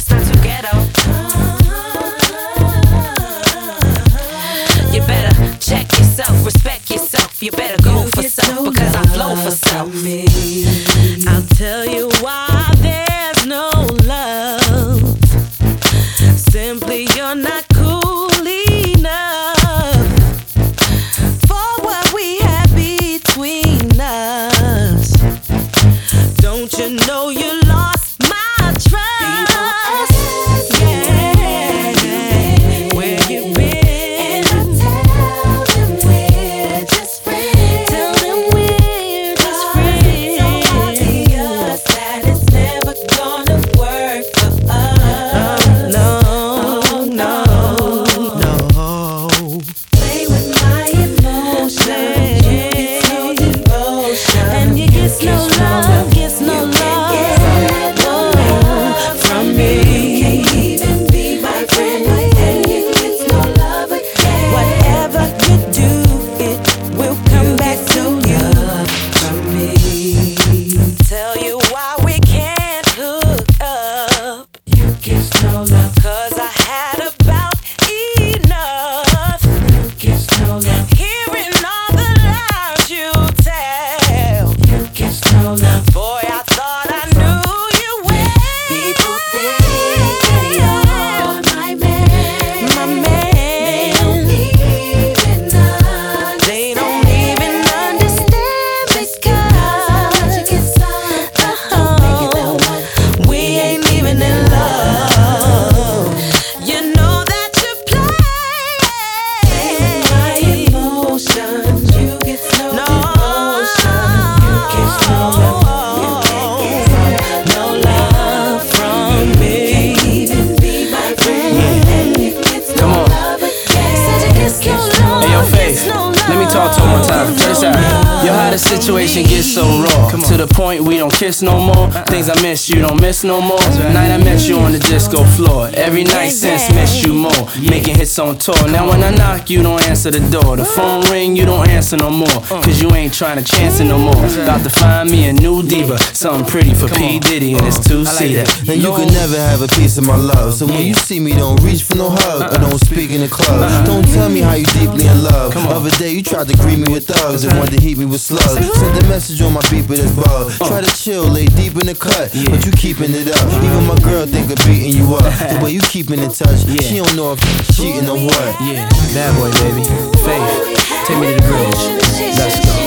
not too ghetto. You better check yourself, respect yourself. You better go for self because I flow for self. I'll tell you why there's no love. Simply you're not cool enough for what we have between us. Don't you know you lost my trust? Yeah, where you been? And I tell them we're just friends. Tell them we're just friends. It's so obvious that it's never gonna work for us. No. Play with my emotions. You get no devotion, and you get no love. Gets no love from me. You can't even be my friend, and you get no love again. Whatever you do, it will come back to you. From me, tell you why we can't hook up. You get no love, 'cause I had about enough. You get no love, hearing all the lies you tell. You get no love, boy, I thought I knew you well. People think that you're my man. My man. They don't even understand because you get we ain't even in love. You know that you play my emotions. You get no devotion. You get no love from me. You can't even be my friend, and you get no love again. Said you get no love. Hey, yo, Faith, let me talk to him one time. Check this out. Yo, how the situation gets so raw, to the point we don't kiss no more. Things I miss you don't miss no more. Night I met you on the disco floor. Every night since miss you more. Making hits on tour. Now when I knock, you don't answer the door. The phone ring, you don't answer no more. 'Cause you ain't trying to chance it no more. About to find me a new diva, something pretty for P. Diddy and it's two-seater. And you can never have a piece of my love. So when you see me, don't reach for no hug or don't speak in the club. Don't tell me how you deeply in love. Other day you tried to greet me with thugs and wanted to heat me with slugs. Send a message on my beeper that's bug. Try to chill, lay deep in the cut, but you keeping it up. Even my girl think of beating you up. The way you keeping in touch, she don't know if you cheating or what. Yeah, bad boy, baby. Faith, take me to the bridge. Let's go.